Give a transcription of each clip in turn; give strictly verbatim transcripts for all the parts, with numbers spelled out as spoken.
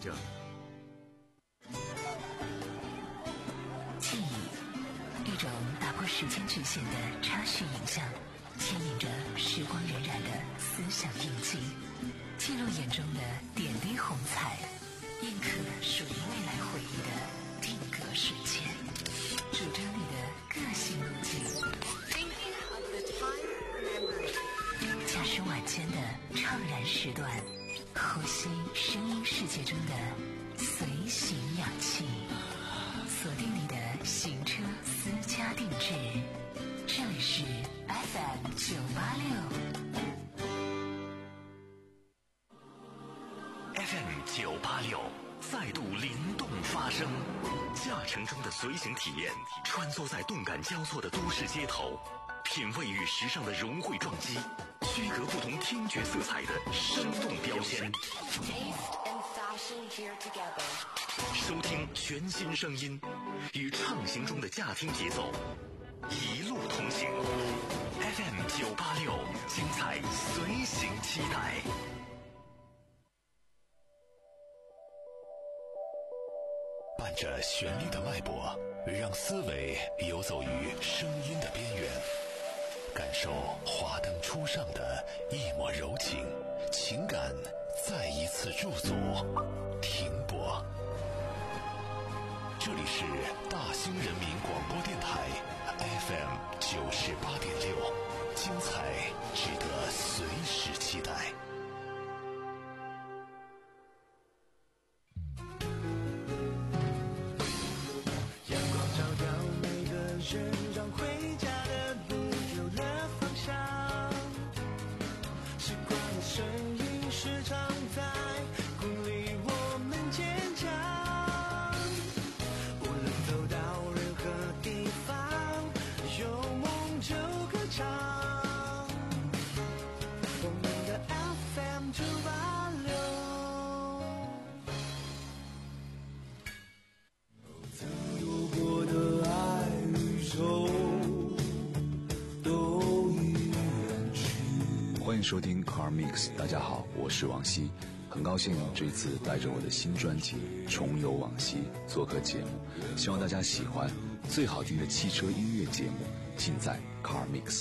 者。 记忆，一种打破时间局限的插叙影像，牵引着时光荏苒的思想印记，记录眼中的点滴红彩，印刻属于未来回忆的定格瞬间，主张你的个性路径。驾驶晚间的怅然时段，呼吸声音世界中的随行氧气，锁定你的行车私家定制，这里是 F M 九八六。 F M 九八六再度灵动发声，驾乘中的随行体验，穿梭在动感交错的都市街头，品味与时尚的融汇撞击，区隔不同听觉色彩的生动标签，收听全新声音，与畅行中的驾听节奏一路同行。 F M 九八六，精彩随行期待。伴着旋律的脉搏，让思维游走于声音的边缘，感受华灯初上的一抹柔情，情感再一次驻足停泊。这里是大兴人民广播电台 F M 九十八点六，精彩值得随时期待。 寻找回家的路，有了方向。习惯的声音时常在鼓励我们坚强。无论走到任何地方，有梦就歌唱。我们的 F M 九八六，曾有过的爱。 欢迎收听 Car Mix， 大家好，我是往昔，很高兴这次带着我的新专辑《重游往昔》做客节目，希望大家喜欢最好听的汽车音乐节目，尽在 Car Mix。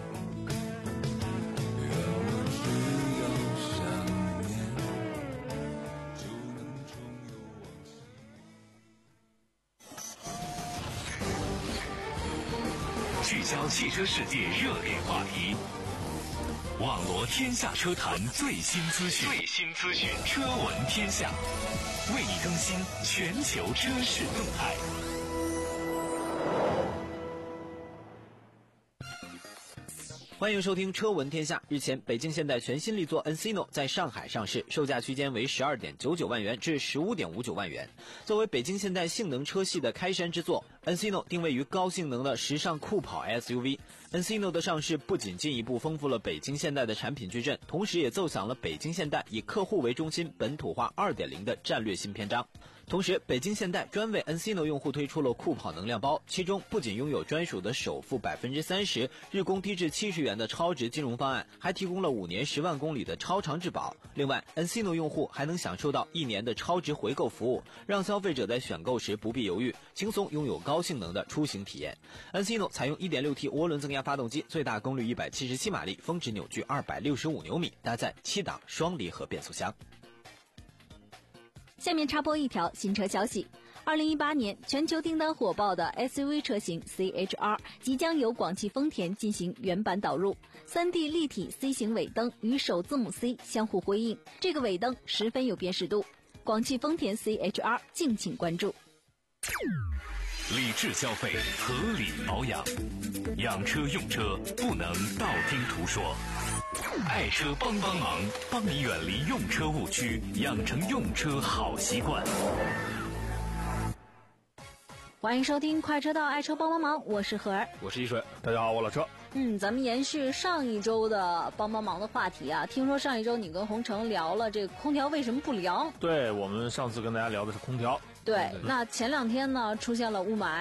聚焦汽车世界热点话题，网罗天下车坛最新资讯，最新资讯，车闻天下，为你更新全球车市动态。 欢迎收听车闻天下。日前，北京现代全新力作 Encino 在上海上市，售价区间为 十二点九九万元至 十五点五九万元。作为北京现代性能车系的开山之作， Encino 定位于高性能的时尚酷跑 S U V。 Encino 的上市不仅进一步丰富了北京现代的产品矩阵，同时也奏响了北京现代以客户为中心本土化 二点零 的战略新篇章。同时，北京现代专为 Encino 用户推出了酷跑能量包，其中不仅拥有专属的首付 百分之三十， 日供低至七十元的超值金融方案，还提供了五年十万公里的超长质保。另外 Encino 用户还能享受到一年的超值回购服务，让消费者在选购时不必犹豫，轻松拥有高性能的出行体验。 Encino 采用 一点六 T 涡轮增压发动机，最大功率一百七十七马力，峰值扭矩二百六十五牛米，搭载七档双离合变速箱。 下面插播一条新车消息，二零一八年全球订单火爆的 S U V 车型 C H R 即将由广汽丰田进行原版导入， 三 D 立体 C 型尾灯与首字母 C 相互辉映，这个尾灯十分有辨识度。广汽丰田 C H R 敬请关注。 理智消费，合理保养，养车用车不能道听途说。爱车帮帮忙，帮你远离用车误区，养成用车好习惯。 欢迎收听快车道爱车帮帮忙，我是何儿， 我是一水，大家好，我老车。 嗯，咱们延续上一周的帮帮忙的话题啊，听说上一周你跟洪城聊了这个空调为什么不凉？ 对，我们上次跟大家聊的是空调。 对，那前两天呢出现了雾霾，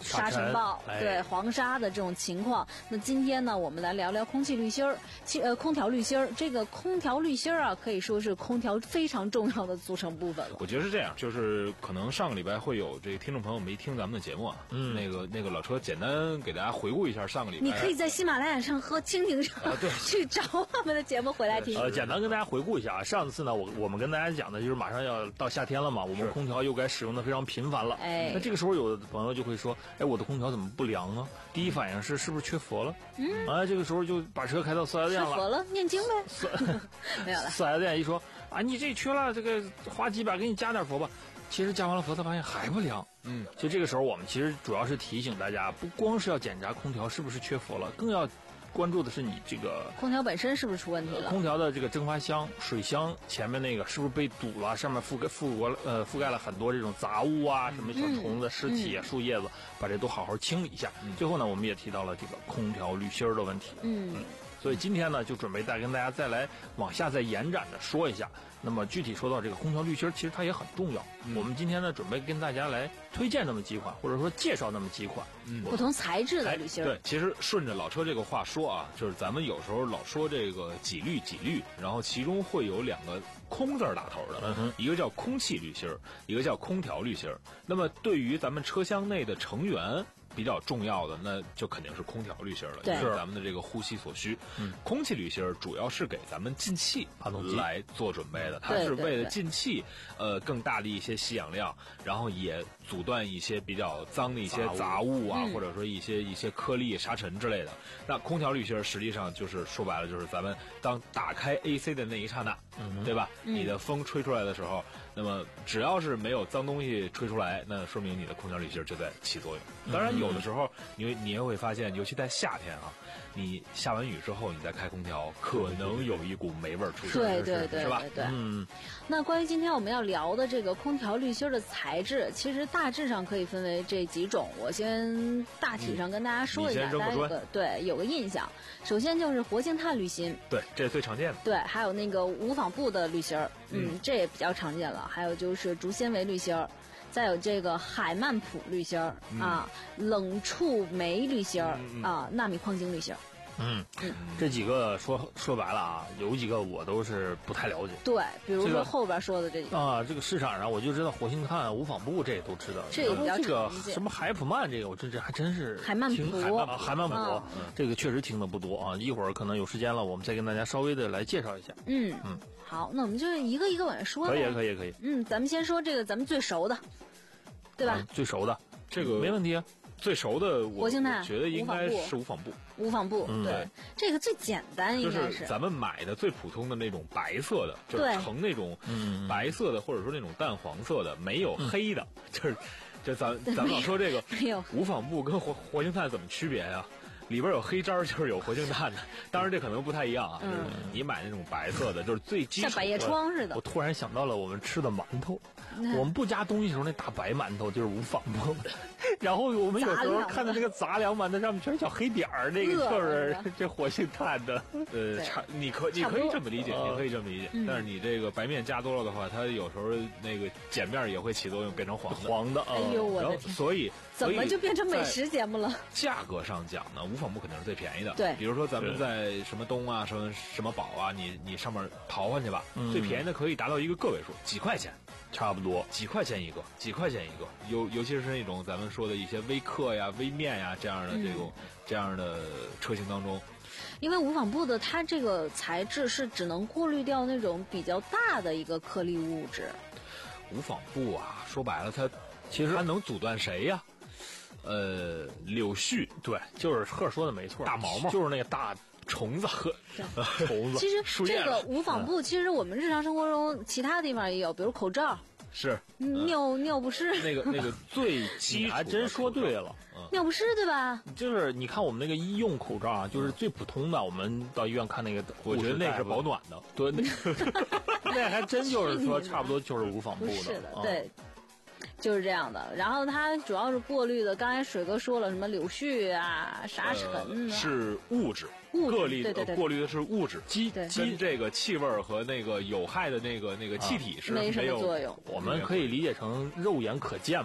沙尘暴， 哎、 对黄沙的这种情况。那今天呢，我们来聊聊空气滤芯儿，其呃空调滤芯儿。这个空调滤芯儿啊，可以说是空调非常重要的组成部分了。 我觉得是这样，就是可能上个礼拜会有这个听众朋友没听咱们的节目啊，嗯，那个那个老车简单给大家回顾一下上个礼拜。 你可以在喜马拉雅上和蜻蜓上、啊、对去找我们的节目回来听。 呃，简单跟大家回顾一下啊，上次呢，我我们跟大家讲的就是马上要到夏天了嘛，我们空调又该使用的非常频繁了。 哎， 那这个时候有的朋友就会说，哎，我的空调怎么不凉啊？第一反应是是不是缺佛了？嗯，哎，这个时候就把车开到四 S 店了， 缺佛了，念经呗。没有了。 四 S 店一说啊，你这缺了，这个花几百给你加点佛吧。其实加完了佛，他发现还不凉。嗯，所以这个时候我们其实主要是提醒大家，不光是要检查空调是不是缺佛了，更要关注的是你这个空调本身是不是出问题了？ 空调的这个蒸发箱、水箱前面那个是不是被堵了？上面覆盖覆盖呃覆盖了很多这种杂物啊，什么小虫子、尸体啊、树叶子，把这都好好清理一下。最后呢，我们也提到了这个空调滤芯儿的问题。嗯。嗯，所以今天呢，就准备再跟大家再来往下再延展的说一下。那么具体说到这个空调滤芯儿，其实它也很重要。嗯、我们今天呢，准备跟大家来推荐那么几款，或者说介绍那么几款、 嗯、不同材质的滤芯儿。 对，其实顺着老车这个话说啊，就是咱们有时候老说这个几滤几滤，然后其中会有两个空字打头的，嗯、一个叫空气滤芯儿，一个叫空调滤芯儿。那么对于咱们车厢内的成员比较重要的，那就肯定是空调滤芯儿了，就是咱们的这个呼吸所需。嗯，空气滤芯儿主要是给咱们进气发动机来做准备的，它是为了进气，呃，更大的一些吸氧量，然后也阻断一些比较脏的一些杂物啊， 嗯、 或者说一些一些颗粒、沙尘之类的。那空调滤芯儿实际上就是说白了，就是咱们当打开 A C 的那一刹那，嗯、对吧？嗯、你的风吹出来的时候，那么只要是没有脏东西吹出来，那说明你的空调滤芯儿就在起作用。当然，有的时候你你也会发现，尤其在夏天啊，你下完雨之后，你再开空调，可能有一股霉味儿出现， 对对对， 是吧？ 对。 嗯。 那关于今天我们要聊的这个空调滤芯的材质，其实大致上可以分为这几种。我先大体上跟大家说一下， 嗯、 大家有个对有个印象。首先就是活性炭滤芯， 对，这是最常见的。 对，还有那个无纺布的滤芯儿，嗯，嗯这也比较常见了。还有就是竹纤维滤芯儿。再有这个海曼普滤芯儿、嗯、啊，冷触媒滤芯儿、嗯、啊，纳米矿晶滤芯儿。 嗯，嗯这几个说说白了啊，有几个我都是不太了解。 对，比如说后边说的这几个、 这个、啊，这个市场上我就知道活性炭、无纺布这也都知道。 这个比较这个什么海普曼这个，我这这还真是海曼普， 海曼海曼普、 嗯， 这个确实听的不多啊。一会儿可能有时间了，我们再跟大家稍微的来介绍一下。 嗯嗯，好，那我们就一个一个往上说。 可以可以可以。 嗯，咱们先说这个咱们最熟的。对吧、 嗯？最熟的这个没问题啊。 最熟的我活性炭， 我觉得应该是无纺布。 无纺布， 嗯、 对，这个最简单，应该是咱们买的最普通的那种白色的，就是呈那种白色的，或者说那种淡黄色的，没有黑的，嗯、就是就咱咱们老说这个无纺布跟活活性炭怎么区别呀、啊？里边有黑渣儿，就是有活性炭的。当然这可能不太一样啊，嗯、就是你买那种白色的，就是最基础的， 像百叶窗似的。 我突然想到了我们吃的馒头，嗯、我们不加东西的时候那大白馒头就是无纺布的，然后我们有时候看到那个杂粮馒头上面全是小黑点儿，那个就是这活性炭的。 呃，差你可你可以这么理解，你可以这么理解。嗯、但是你这个白面加多了的话，它有时候那个碱面也会起作用，变成黄的。 黄的， 哎呦我的天！ 所以怎么就变成美食节目了？ 价格上讲呢，无纺布肯定是最便宜的。 对， 比如说咱们在什么东啊、什么什么宝啊，你你上面淘换去吧，嗯、最便宜的可以达到一个个位数，几块钱， 差不多几块钱一个，几块钱一个。尤尤其是那种咱们说的一些微客呀、微面呀这样的这种、嗯、这样的车型当中。 因为无纺布的它这个材质是只能过滤掉那种比较大的一个颗粒物质。 无纺布啊，说白了它其实它能阻断谁呀？呃，柳絮， 对，就是赫说的没错， 大毛毛就是那个大虫子和虫子。 其实这个无纺布，其实我们日常生活中其他地方也有，比如口罩。 是尿尿不湿， 那个那个最基础， 还真说对了， 尿不湿对吧？ 就是你看我们那个医用口罩啊，就是最普通的，我们到医院看那个， 我觉得那是保暖的， 对，那那还真就是说差不多就是无纺布的， 是的，对。就是这样的，然后它主要是过滤的。刚才水哥说了什么柳絮啊、沙尘啊， 呃、是物质， 物质过滤对对对过滤的是物质，基跟这个气味和那个有害的那个那个气体是没什么作用。 我们可以理解成肉眼可见吧。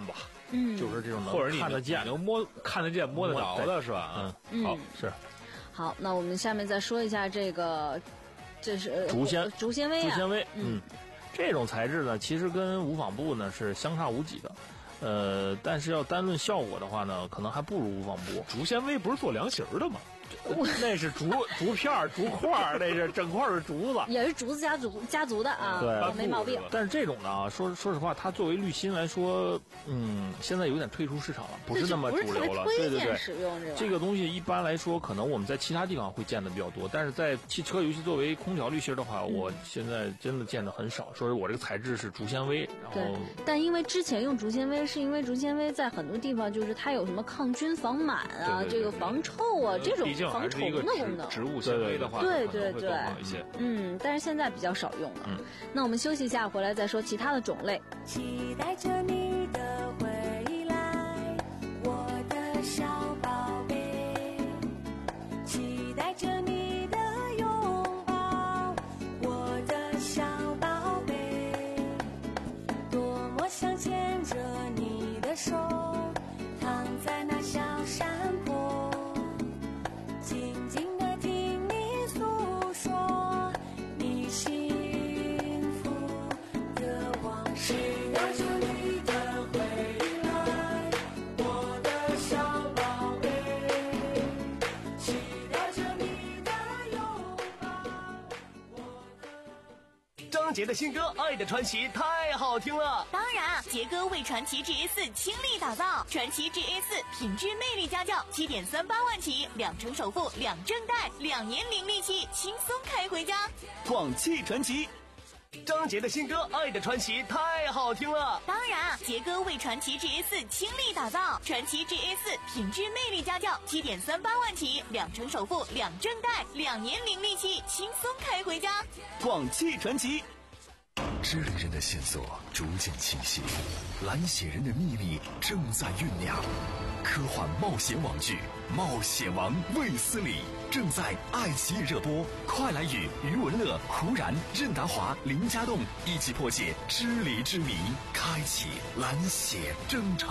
嗯，就是这种能或者你看得见、 能摸看得见、摸得着的是吧？ 嗯，好是。 好，那我们下面再说一下这个，这是竹纤竹纤维、啊， 竹纤维， 嗯， 这种材质呢，其实跟无纺布呢是相差无几的。呃，但是要单论效果的话呢，可能还不如无纺布。 竹纤维不是做凉席的吗？ 那是竹竹片竹块那是整块的竹子， 也是竹子家族家族的啊， 对， 没毛病。 但是这种呢，说说实话，它作为滤芯来说，嗯，现在有点退出市场了，不是那么主流了。对对对， 使用这个这个东西一般来说，可能我们在其他地方会见的比较多，但是在汽车，尤其作为空调滤芯的话，嗯、我现在真的见的很少。说是我这个材质是竹纤维，然后对，但因为之前用竹纤维，是因为竹纤维在很多地方就是它有什么抗菌、防螨啊， 对对对对这个防臭啊，这种防虫的功能。 植物纤维的话， 对对对， 一些嗯，但是现在比较少用了。嗯，那我们休息一下，回来再说其他的种类。 期待着你的回来，我的小宝贝，期待着你的拥抱，我的小宝贝，多么想牵着你的手，躺在那小山坡，静静地听你诉说你幸福的往事。期待着你的回来，我的小宝贝，期待着你的拥抱，我的。 张杰的新歌《爱的传奇》太好听了。 当然，杰哥为传奇 G A 四倾力打造，传奇 G A 四品质魅力家轿，七点三八万起，两成首付，两证贷，两年零利息，轻松开回家。 广汽传祺。张杰的新歌《爱的传奇》太好听了。 当然，杰哥为传奇 G A 四倾力打造，传奇 G A 四品质魅力家轿，七点三八万起，两成首付，两证贷，两年零利息，轻松开回家。 广汽传祺。 知灵人的线索逐渐清晰，蓝血人的秘密正在酝酿。科幻冒险网剧《冒险王卫斯理》正在爱奇艺热播，快来与余文乐、胡然、任达华、林家栋一起破解支离之谜，开启蓝血征程。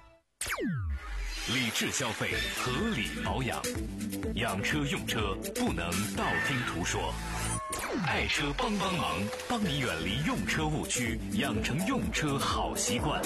理智消费，合理保养，养车用车不能道听途说。爱车帮帮忙，帮你远离用车误区，养成用车好习惯。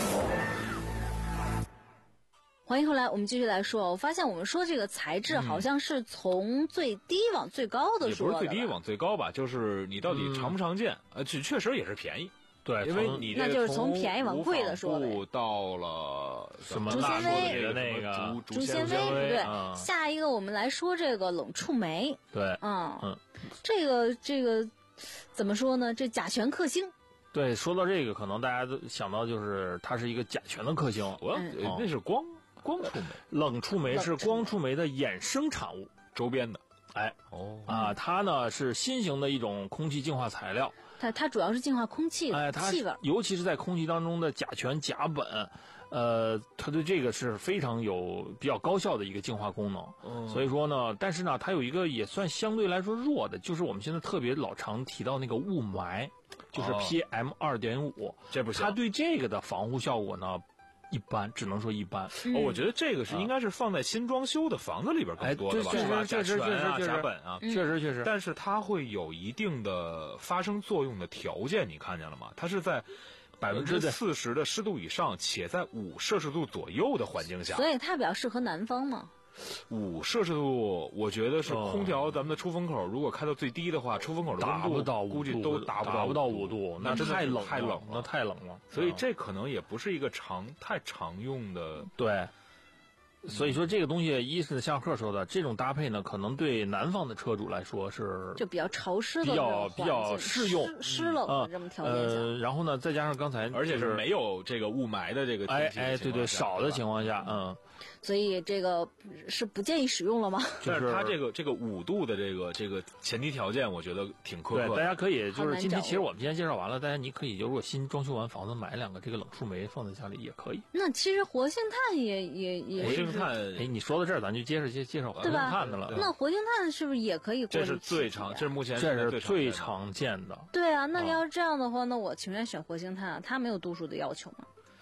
欢迎回来，我们继续来说。我发现我们说这个材质好像是从最低往最高的说的、 嗯、也不是最低往最高吧，就是你到底常不常见？呃、嗯，确确实也是便宜。 对， 因为你那就是从便宜往贵的说呗。到了什么竹纤维的那个竹纤维，不对、嗯。下一个我们来说这个冷触媒。 对， 嗯嗯， 这个这个怎么说呢？这甲醛克星。 对，说到这个，可能大家都想到就是它是一个甲醛的克星。 我、嗯、那是光光触媒， 冷触媒是光触媒的衍生产物， 周边的。 哎， 哦啊，它呢是新型的一种空气净化材料。 它它主要是净化空气的， 哎，它气味， 尤其是在空气当中的甲醛、甲苯，呃，它对这个是非常有比较高效的一个净化功能。嗯，所以说呢，但是呢，它有一个也算相对来说弱的，就是我们现在特别老常提到那个雾霾，就是 P M 二点五， 这不行。 它对这个的防护效果呢？一般，只能说一般。 嗯、哦，我觉得这个是应该是放在新装修的房子里边更多的吧， 哎、 是吧？ 确实，确实，确实， 甲苯啊， 确实，确实。 但是它会有一定的发生作用的条件，你看见了吗？它是在百分之四十的湿度以上，且在五摄氏度左右的环境下。 所以它比较适合南方嘛。 五摄氏度，我觉得是空调咱们的出风口，如果开到最低的话，出风口的温度到估计都达不到不到五度， 那真的太冷太冷了， 那太冷了。 所以这可能也不是一个常太常用的。 对。所以说这个东西，一是像贺说的，这种搭配呢，可能对南方的车主来说是就比较潮湿的比较比较适用， 湿湿冷的这么条件下。 呃，然后呢，再加上刚才， 而且是没有这个雾霾的这个哎哎，对对，少的情况下，嗯。 所以这个是不建议使用了吗？ 但是它这个这个五度的这个这个前提条件，我觉得挺苛刻的。 对，大家可以就是今天其实我们今天介绍完了，大家你可以就如果新装修完房子买两个这个冷触媒放在家里也可以。 那其实活性炭也也也活性炭， 哎，你说到这儿，咱就接着介介绍活性炭的了。 那活性炭是不是也可以过滤？ 这是最常，这是目前这是最常见的。 对啊，那要是这样的话，那我情愿选活性炭啊，它没有度数的要求嘛。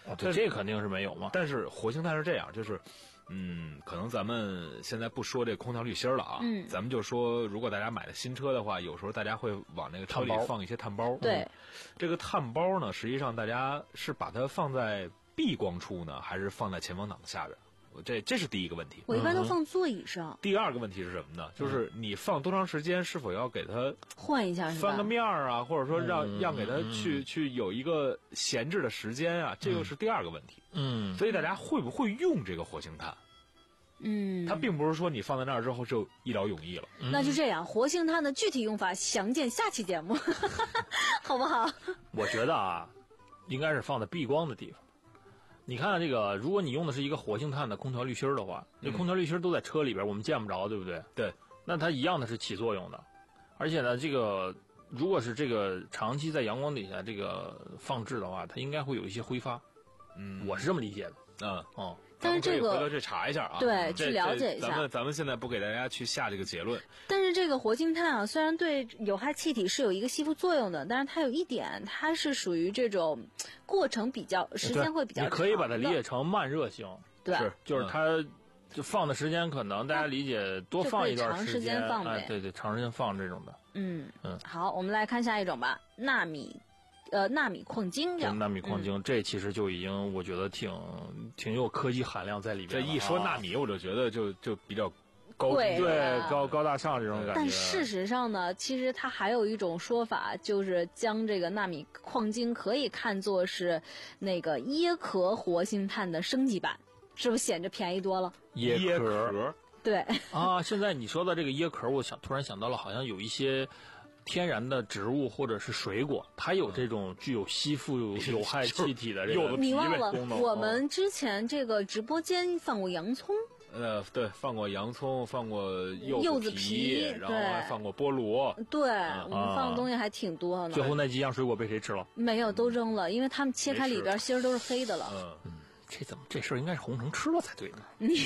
哦，对，这肯定是没有嘛。 但是活性炭是这样，就是。嗯，可能咱们现在不说这空调滤芯了啊， 嗯， 咱们就说，如果大家买的新车的话，有时候大家会往那个车里放一些炭包。 对、 嗯，这个炭包呢，实际上大家是把它放在避光处呢，还是放在前风挡的下边？这这是第一个问题。 我一般都放座椅上。 嗯、第二个问题是什么呢？就是你放多长时间，是否要给它换一下， 翻个面儿啊，或者说让、 嗯、 让给它去、嗯、去有一个闲置的时间啊，这又是第二个问题。 嗯， 所以大家会不会用这个活性炭？ 嗯， 它并不是说你放在那儿之后就一劳永逸了。 嗯、那就这样，活性炭的具体用法详见下期节目，好不好？ 我觉得啊，应该是放在避光的地方。你看这个，如果你用的是一个活性炭的空调滤芯的话，这、嗯、空调滤芯都在车里边，我们见不着，对不对？ 对。 那它一样的是起作用的，而且呢，这个如果是这个长期在阳光底下这个放置的话，它应该会有一些挥发。嗯，我是这么理解的。 嗯哦。 但是这个回头去查一下啊， 对，去了解一下。 咱们咱们现在不给大家去下这个结论。 但是这个活性炭啊，虽然对有害气体是有一个吸附作用的，但是它有一点，它是属于这种过程比较时间会比较长。 你可以把它理解成慢热型， 对， 是就是它就放的时间可能大家理解多放一段时间， 长时间放呗， 哎，对对，长时间放这种的。 嗯嗯，好，我们来看下一种吧，纳米。呃，纳米矿晶叫纳米矿晶、嗯，这其实就已经我觉得挺挺有科技含量在里面。 这一说纳米，我就觉得就就比较高对对高高大上这种感觉。 但事实上呢，其实它还有一种说法，就是将这个纳米矿晶可以看作是那个椰壳活性炭的升级版，是不是显着便宜多了？ 椰壳对啊，现在你说到这个椰壳，我想突然想到了，好像有一些。天然的植物或者是水果，它有这种具有吸附有害气体的这个你忘了，我们之前这个直播间放过洋葱。 呃，对，放过洋葱，放过柚柚子皮，皮然后还放过菠萝。 对，嗯、我们放的东西还挺多呢。 最后那几样水果被谁吃了？ 没有，都扔了，因为他们切开里边芯儿都是黑的了。 嗯。 这怎么这事儿应该是红橙吃了才对呢？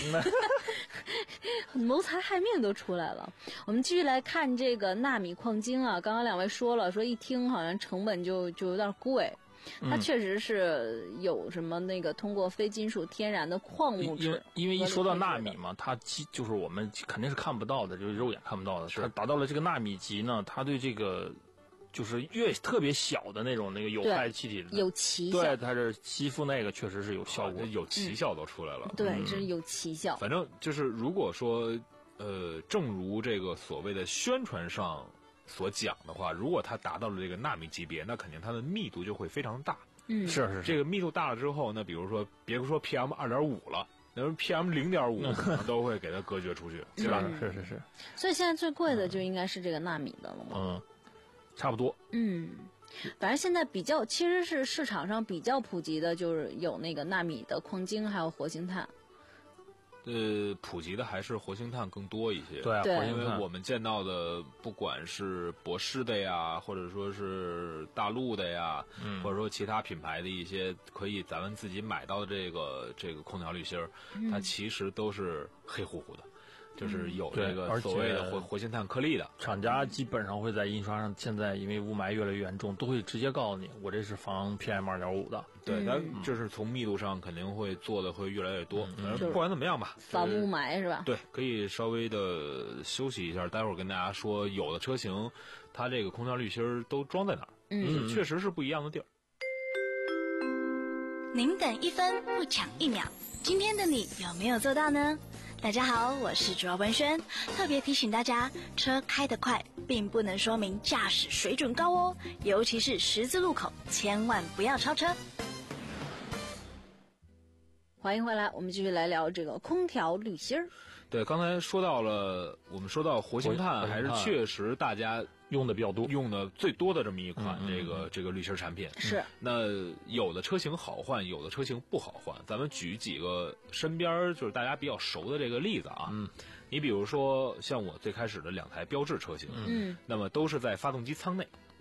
谋财害命都出来了。我们继续来看这个纳米矿晶啊，刚刚两位说了，说一听好像成本就就有点贵，它确实是有什么那个通过非金属天然的矿物质。 因为因为一说到纳米嘛，它就是我们肯定是看不到的，就是肉眼看不到的。它达到了这个纳米级呢，它对这个。就是越特别小的那种那个有害气体有奇效， 对，它是吸附那个确实是有效果， 有奇效都出来了。 嗯、对，这是有奇效。 反正就是如果说，呃，正如这个所谓的宣传上所讲的话，如果它达到了这个纳米级别，那肯定它的密度就会非常大。 嗯， 是是是。 这个密度大了之后，那比如说别说 P M 二点五了。那 P M 零点五都会给它隔绝出去， 是吧？是是是。 所以现在最贵的就应该是这个纳米的了吗？ 嗯。差不多， 嗯，反正现在比较其实是市场上比较普及的，就是有那个纳米的矿晶，还有活性炭。 呃，普及的还是活性炭更多一些。 对啊， 对， 因为我们见到的，不管是博士的呀，或者说是大陆的呀， 嗯、 或者说其他品牌的一些可以咱们自己买到的这个这个空调滤芯儿， 嗯、 它其实都是黑乎乎的。就是有这个所谓的活活性炭颗粒的， 厂家基本上会在印刷上，现在因为雾霾越来越严重，都会直接告诉你，我这是防 P M 二点五的。 对，但就是从密度上肯定会做的会越来越多。 嗯、 不管怎么样吧， 防雾霾是吧？ 对，可以稍微的休息一下，待会儿跟大家说，有的车型它这个空调滤芯都装在哪儿， 嗯， 确实是不一样的地儿。 您等一分不抢一秒，今天的你有没有做到呢？大家好，我是主要文轩，特别提醒大家，车开得快并不能说明驾驶水准高哦，尤其是十字路口，千万不要超车。 欢迎回来，我们继续来聊这个空调滤芯儿。 对，刚才说到了，我们说到活性炭，还是确实大家用的比较多， 用的最多的这么一款嗯嗯这个这个滤芯产品。 是， 那有的车型好换，有的车型不好换。咱们举几个身边就是大家比较熟的这个例子啊。 嗯， 你比如说像我最开始的两台标致车型， 嗯， 那么都是在发动机舱内。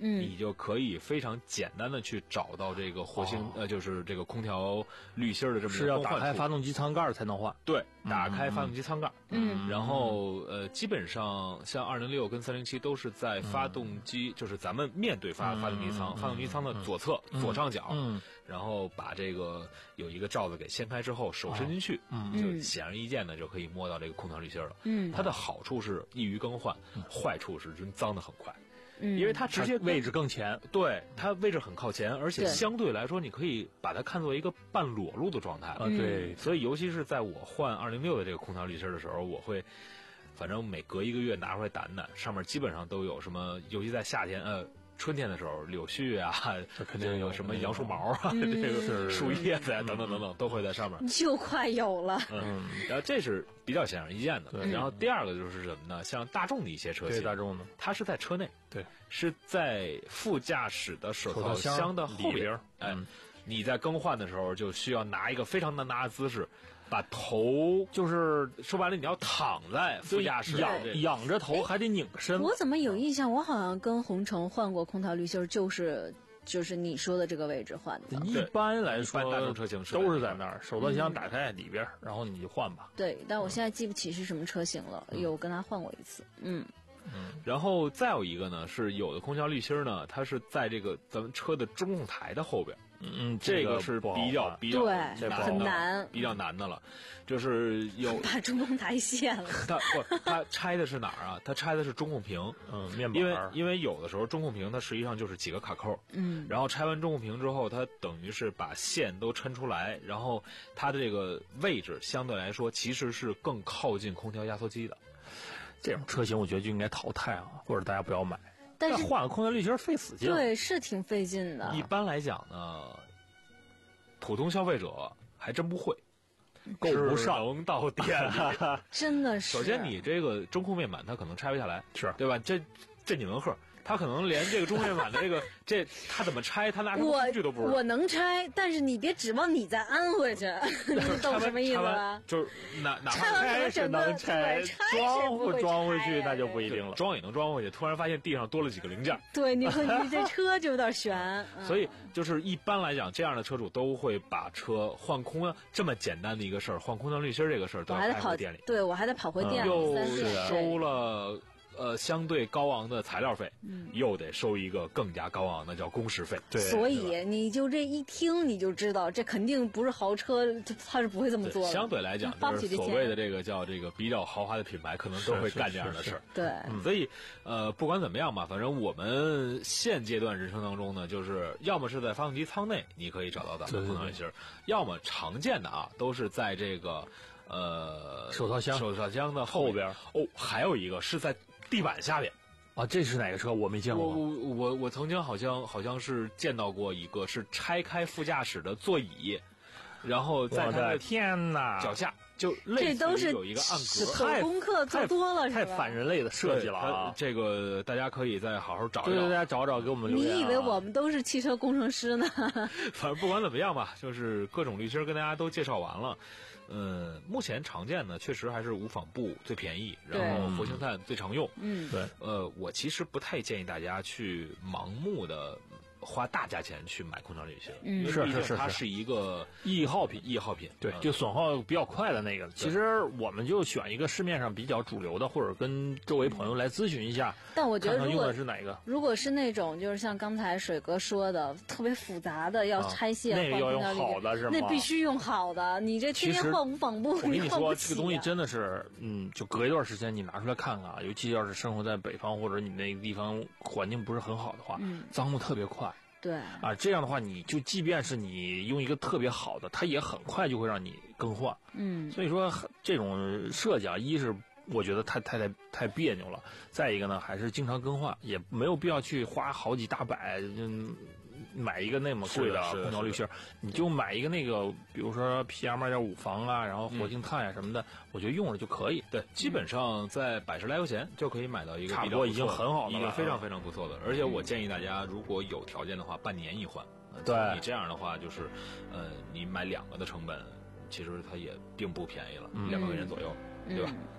嗯， 你就可以非常简单的去找到这个活性、哦、呃，就是这个空调滤芯的这么一个是要打开发动机舱盖才能换。 对，打开发动机舱盖。 嗯， 然后呃，基本上像二零六跟三零七都是在发动机，嗯、就是咱们面对发发动机舱，嗯、发动机舱的左侧、嗯、左上角， 嗯， 然后把这个有一个罩子给掀开之后，手伸进去， 嗯， 就显而易见的就可以摸到这个空调滤芯了。 嗯， 它的好处是易于更换，嗯、坏处是真脏的很快。 嗯， 因为它直接位置更前， 对，它位置很靠前，而且相对来说，你可以把它看作一个半裸露的状态了。 嗯、对， 所以尤其是在我换二零六的这个空调滤芯的时候，我会，反正每隔一个月拿出来掸掸，上面基本上都有什么，尤其在夏天，呃。春天的时候，柳絮啊，肯定有什么杨树毛啊， 嗯、 这个树叶子啊，等等等等，都会在上面。 就快有了。 嗯，然后这是比较显而易见的。 对。 然后第二个就是什么呢？像大众的一些车型， 大众的， 它是在车内， 对， 是在副驾驶的手套箱的后边。哎， 嗯、 你在更换的时候就需要拿一个非常难拿的姿势。把头就是说白了，你要躺在副驾驶， 仰仰着头，还得拧身。 我怎么有印象？我好像跟红城换过空调滤芯，就是就是你说的这个位置换的。 一般来说， 大众车型都是在那儿，手套箱打开里边，嗯、然后你就换吧。 对，但我现在记不起是什么车型了，嗯、有跟他换过一次。嗯。 嗯，然后再有一个呢，是有的空调滤芯呢，它是在这个咱们车的中控台的后边。 嗯， 这个是比较比较对很难， 比较难的了，就是有把中控台卸了。 它不，它拆的是哪儿啊？它拆的是中控屏， 嗯，面板。 因为因为有的时候中控屏它实际上就是几个卡扣， 嗯， 然后拆完中控屏之后，它等于是把线都抻出来，然后它的这个位置相对来说其实是更靠近空调压缩机的。 这种车型我觉得就应该淘汰啊，或者大家不要买。 但是换个空调滤芯费死劲， 对，是挺费劲的。 一般来讲呢，普通消费者还真不会， 够不上能到店里， 真的是。 首先，你这个中控面板它可能拆不下来， 是对吧？这这你能喝？他可能连这个中控面板的这个这他怎么拆，他拿什么工具都不知道。 我能拆，但是你别指望你再安回去，你懂什么意思吧？ 就是哪哪拆是能拆，装不装回去那就不一定了。 装也能装回去，突然发现地上多了几个零件。 对，你说你这车就有点悬。 所以就是一般来讲，这样的车主都会把车换空啊，这么简单的一个事儿，换空调滤芯这个事儿都要开回店里。 对，我还得跑回店里， 又收了。呃，相对高昂的材料费， 嗯， 又得收一个更加高昂的叫工时费。 对， 所以你就这一听你就知道，这肯定不是豪车，他是不会这么做的。 相对来讲，就是所谓的这个叫这个比较豪华的品牌，可能都会干这样的事儿。 对、 嗯，所以呃，不管怎么样吧，反正我们现阶段人生当中呢，就是要么是在发动机舱内，你可以找到咱们空调滤芯，要么常见的啊，都是在这个呃手套箱手套箱的后边。哦，还有一个是在地板下边。 啊，这是哪个车？我没见过。 我我我我曾经好像好像是见到过一个是拆开副驾驶的座椅，然后在它的天哪脚下就类似于有一个暗格。 太功课做多了， 太反人类的设计了啊！ 这个大家可以再好好找一找， 对对，大家找找给我们留言、啊。 你以为我们都是汽车工程师呢？ 反正不管怎么样吧，就是各种滤芯跟大家都介绍完了。嗯，目前常见的确实还是无纺布最便宜，然后活性炭最常用。 嗯， 对。 呃，我其实不太建议大家去盲目的花大价钱去买空调滤芯， 嗯， 是是是， 它是一个易耗品， 易耗品， 对，就损耗比较快的那个。其实我们就选一个市面上比较主流的，或者跟周围朋友来咨询一下。 但我觉得，如果是哪个， 如果是那种就是像刚才水哥说的特别复杂的，要拆卸， 那个要用好的是吗？ 那必须用好的。你这天天换无纺布， 我跟你说，这个东西真的是，嗯，就隔一段时间你拿出来看看啊，尤其要是生活在北方或者你那个地方环境不是很好的话， 嗯， 脏的特别快。 对啊，这样的话，你就即便是你用一个特别好的，它也很快就会让你更换。 嗯， 所以说这种设计啊，一是我觉得太太太太别扭了，再一个呢，还是经常更换，也没有必要去花好几大百，嗯，买一个那么贵的空调滤芯，你就买一个那个，比如说 P M 二点五 防啊，然后活性炭呀什么的，嗯、我觉得用了就可以。 对，基本上在百十来块钱就可以买到一个差不多已经很好的了， 一个非常非常不错的。而且我建议大家，如果有条件的话，半年一换。 对， 你这样的话，就是呃，你买两个的成本，其实它也并不便宜了，两、嗯、百块钱左右，对吧？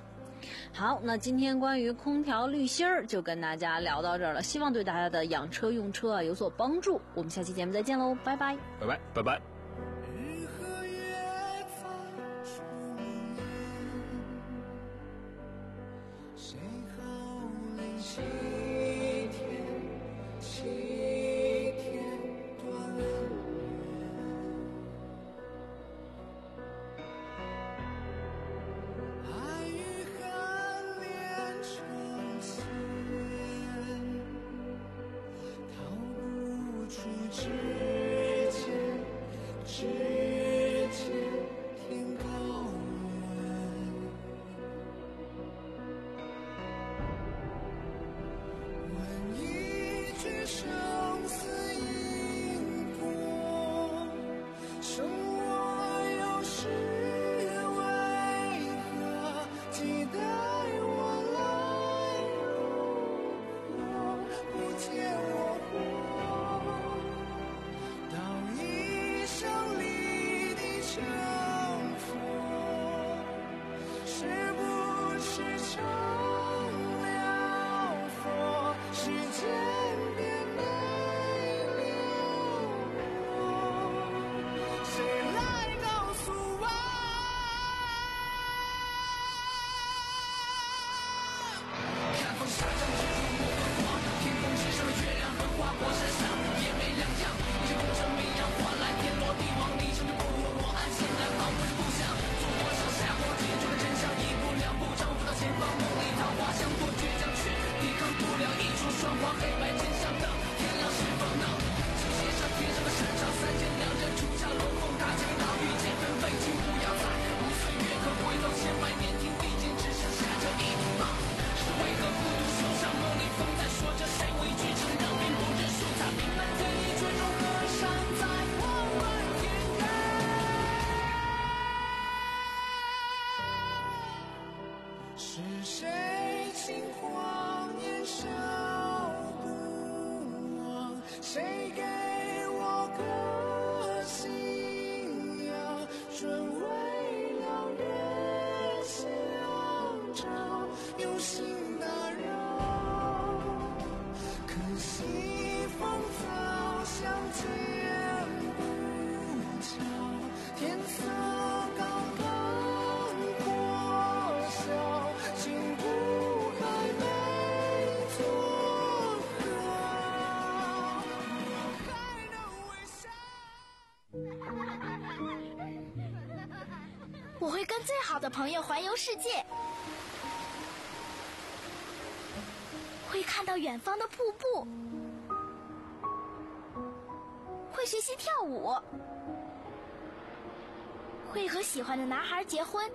好，那今天关于空调滤芯儿就跟大家聊到这儿了，希望对大家的养车用车啊有所帮助。我们下期节目再见喽，拜拜， 拜拜，拜拜。 日和月发出谁号令七天，七天断了爱与恨连成线，逃不出指尖，指尖天高远。问一句生死因果，生我有时为何期待我来如何不见我活，到一生里的成佛，是不是成了佛，时间便没留我，谁来告诉我？看风沙场之中我和我，天空之上的月亮和划过山上也没两样，你就跟着没样换来天罗地网，你成就不如我安，现在好不是不想做我想下我追逐的真相，一步两步丈夫到前方，梦里桃花香多倔强，却抵抗不了一出双花，黑白真相等天亮是否能就写上天上的山场，三尖两刃出鞘龙凤大剑刀，遇见分飞君不要在无岁月可回头千百年，听地间只剩下这一匹马，是为何孤独受伤，梦里风在说着谁畏惧承让并不认输，他明白天意最终和尚在我们天边，是谁轻狂年少不忘，谁给我个信仰，专为了人相照，有心打扰，可惜风早相见不巧，天色刚刚破晓，竟不还没做好，我还能微笑。 我会跟最好的朋友环游世界，会看到远方的瀑布，会学习跳舞，会和喜欢的男孩结婚。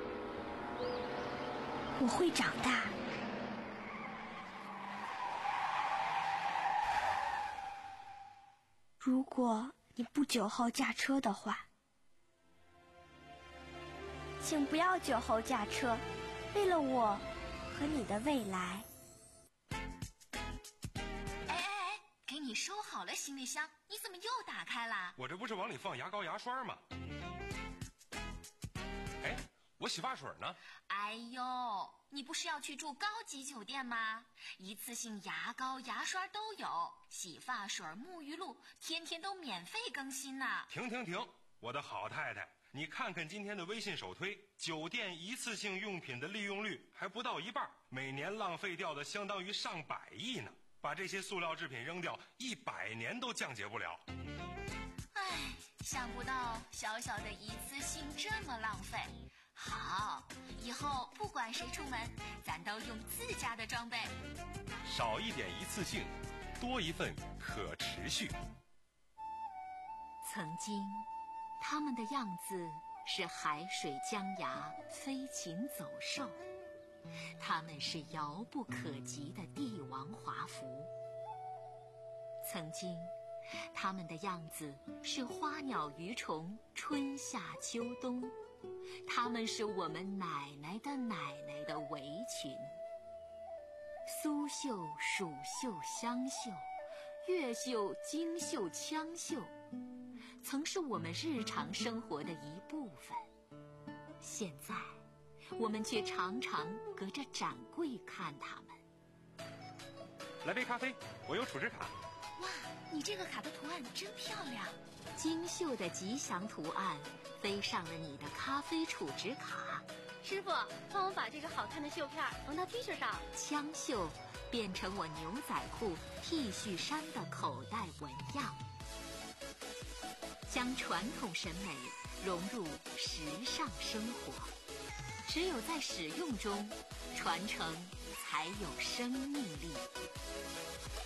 我会长大。如果你不酒后驾车的话，请不要酒后驾车，为了我和你的未来。 哎哎哎，给你收好了行李箱，你怎么又打开了？ 我这不是往里放牙膏牙刷吗？哎，我洗发水呢？ 哎呦，你不是要去住高级酒店吗？一次性牙膏牙刷都有，洗发水沐浴露天天都免费更新呢。 停停停，我的好太太，你看看今天的微信首推，酒店一次性用品的利用率还不到一半，每年浪费掉的相当于上百亿呢。把这些塑料制品扔掉，一百年都降解不了。 唉，想不到小小的一次性这么浪费。好，以后不管谁出门，咱都用自家的装备。 少一点一次性，多一份可持续。 曾经，他们的样子是海水江崖、飞禽走兽，他们是遥不可及的帝王华服。曾经，他们的样子是花鸟鱼虫、春夏秋冬，他们是我们奶奶的奶奶的围裙。苏绣、蜀绣、湘绣，越绣、京绣、羌绣，曾是我们日常生活的一部分。现在， 我们却常常隔着展柜看它们。 来杯咖啡，我有储值卡。 哇，你这个卡的图案真漂亮！ 精绣的吉祥图案飞上了你的咖啡储值卡。 师傅，帮我把这个好看的绣片缝到 T 恤上。 枪绣变成我牛仔裤、T 恤衫的口袋纹样，将传统审美融入时尚生活。只有在使用中，传承才有生命力。